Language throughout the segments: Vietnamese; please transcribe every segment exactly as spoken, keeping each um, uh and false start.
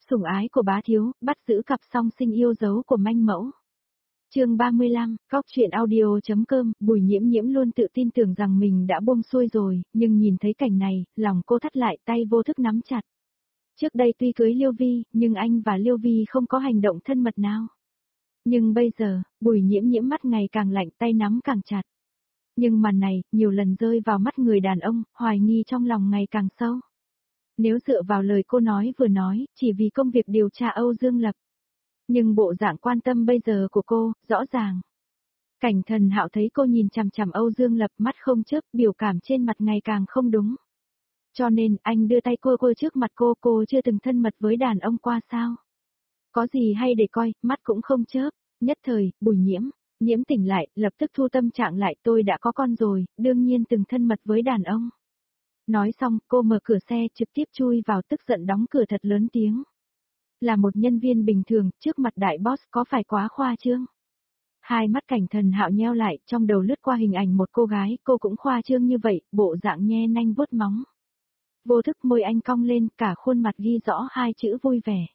Sủng ái của bá thiếu, bắt giữ cặp song sinh yêu dấu của manh mẫu. Chương ba mươi lăm, Góc truyện audio.com, Bùi Nhiễm Nhiễm luôn tự tin tưởng rằng mình đã buông xuôi rồi, nhưng nhìn thấy cảnh này, lòng cô thắt lại, tay vô thức nắm chặt. Trước đây tuy cưới Liêu Vi, nhưng anh và Liêu Vi không có hành động thân mật nào. Nhưng bây giờ, Bùi Nhiễm Nhiễm mắt ngày càng lạnh, tay nắm càng chặt. Nhưng màn này, nhiều lần rơi vào mắt người đàn ông, hoài nghi trong lòng ngày càng sâu. Nếu dựa vào lời cô nói vừa nói, chỉ vì công việc điều tra Âu Dương Lập. Nhưng bộ dạng quan tâm bây giờ của cô, rõ ràng. Cảnh Thần Hạo thấy cô nhìn chằm chằm Âu Dương Lập, mắt không chớp, biểu cảm trên mặt ngày càng không đúng. Cho nên, anh đưa tay cô cô trước mặt cô, cô chưa từng thân mật với đàn ông qua sao. Có gì hay để coi, mắt cũng không chớp. Nhất thời, Bùi Nhiễm, Nhiễm tỉnh lại, lập tức thu tâm trạng lại, tôi đã có con rồi, đương nhiên từng thân mật với đàn ông. Nói xong, cô mở cửa xe, trực tiếp chui vào, tức giận đóng cửa thật lớn tiếng. Là một nhân viên bình thường, trước mặt đại boss có phải quá khoa trương? Hai mắt Cảnh Thần Hạo nheo lại, trong đầu lướt qua hình ảnh một cô gái, cô cũng khoa trương như vậy, bộ dạng nhe nanh vuốt móng. Vô thức môi anh cong lên, cả khuôn mặt ghi rõ hai chữ vui vẻ.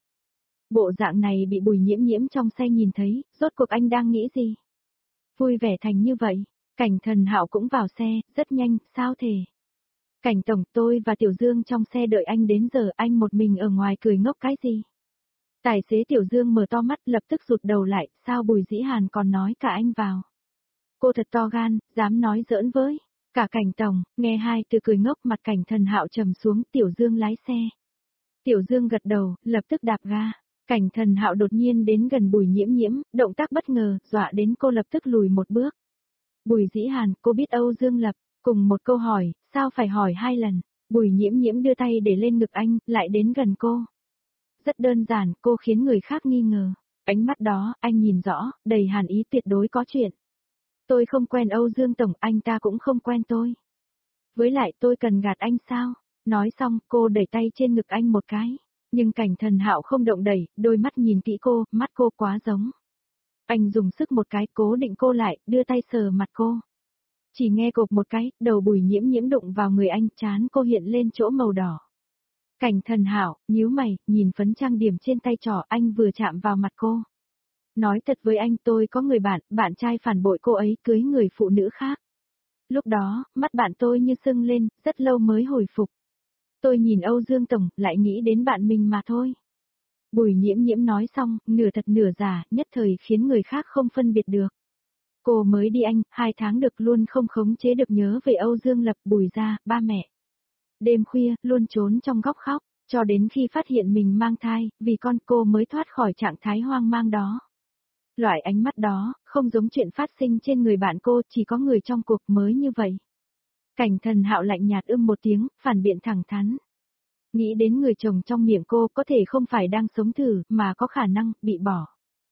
Bộ dạng này bị Bùi Nhiễm Nhiễm trong xe nhìn thấy, rốt cuộc anh đang nghĩ gì? Vui vẻ thành như vậy, Cảnh Thần Hạo cũng vào xe, rất nhanh, sao thể? Cảnh tổng, tôi và Tiểu Dương trong xe đợi anh đến giờ, anh một mình ở ngoài cười ngốc cái gì? Tài xế Tiểu Dương mở to mắt, lập tức rụt đầu lại, sao Bùi Dĩ Hàn còn nói cả anh vào? Cô thật to gan, dám nói giỡn với. Cả Cảnh tổng, nghe hai từ cười ngốc, mặt Cảnh Thần Hạo trầm xuống, Tiểu Dương lái xe. Tiểu Dương gật đầu, lập tức đạp ga. Cảnh Thần Hạo đột nhiên đến gần Bùi Nhiễm Nhiễm, động tác bất ngờ, dọa đến cô lập tức lùi một bước. Bùi Dĩ Hàn, cô biết Âu Dương Lập? Cùng một câu hỏi, sao phải hỏi hai lần? Bùi Nhiễm Nhiễm đưa tay để lên ngực anh, lại đến gần cô. Rất đơn giản, cô khiến người khác nghi ngờ. Ánh mắt đó, anh nhìn rõ, đầy hàn ý, tuyệt đối có chuyện. Tôi không quen Âu Dương Tổng, anh ta cũng không quen tôi. Với lại tôi cần gạt anh sao? Nói xong, cô đẩy tay trên ngực anh một cái. Nhưng Cảnh Thần Hạo không động đẩy, đôi mắt nhìn kỹ cô, mắt cô quá giống. Anh dùng sức một cái, cố định cô lại, đưa tay sờ mặt cô. Chỉ nghe cộp một cái, đầu Bùi Nhiễm Nhiễm đụng vào người anh, trán cô hiện lên chỗ màu đỏ. Cảnh Thần Hạo, nhíu mày, nhìn phấn trang điểm trên tay trỏ, anh vừa chạm vào mặt cô. Nói thật với anh, tôi có người bạn, bạn trai phản bội cô ấy, cưới người phụ nữ khác. Lúc đó, mắt bạn tôi như sưng lên, rất lâu mới hồi phục. Tôi nhìn Âu Dương Tổng, lại nghĩ đến bạn mình mà thôi. Bùi Nhiễm Nhiễm nói xong, nửa thật nửa giả, nhất thời khiến người khác không phân biệt được. Cô mới đi Anh, hai tháng được luôn không khống chế được nhớ về Âu Dương Lập, Bùi gia, ba mẹ. Đêm khuya, luôn trốn trong góc khóc, cho đến khi phát hiện mình mang thai, vì con cô mới thoát khỏi trạng thái hoang mang đó. Loại ánh mắt đó, không giống chuyện phát sinh trên người bạn cô, chỉ có người trong cuộc mới như vậy. Cảnh Thần Hạo lạnh nhạt ưm một tiếng, phản biện thẳng thắn. Nghĩ đến người chồng trong miệng cô có thể không phải đang sống thử, mà có khả năng, bị bỏ.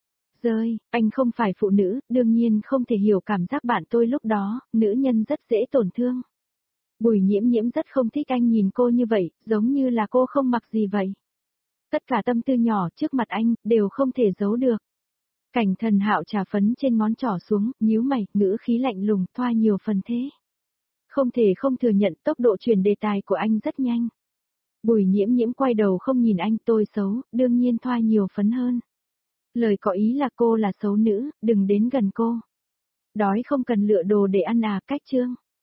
Rơi, anh không phải phụ nữ, đương nhiên không thể hiểu cảm giác bạn tôi lúc đó, nữ nhân rất dễ tổn thương. Bùi Nhiễm Nhiễm rất không thích anh nhìn cô như vậy, giống như là cô không mặc gì vậy. Tất cả tâm tư nhỏ trước mặt anh, đều không thể giấu được. Cảnh Thần Hạo trà phấn trên ngón trỏ xuống, nhíu mày, ngữ khí lạnh lùng, thoa nhiều phần thế. Không thể không thừa nhận tốc độ chuyển đề tài của anh rất nhanh. Bùi Nhiễm Nhiễm quay đầu không nhìn anh, tôi xấu, đương nhiên thoa nhiều phấn hơn. Lời có ý là cô là xấu nữ, đừng đến gần cô. Đói không cần lựa đồ để ăn à, cách chương.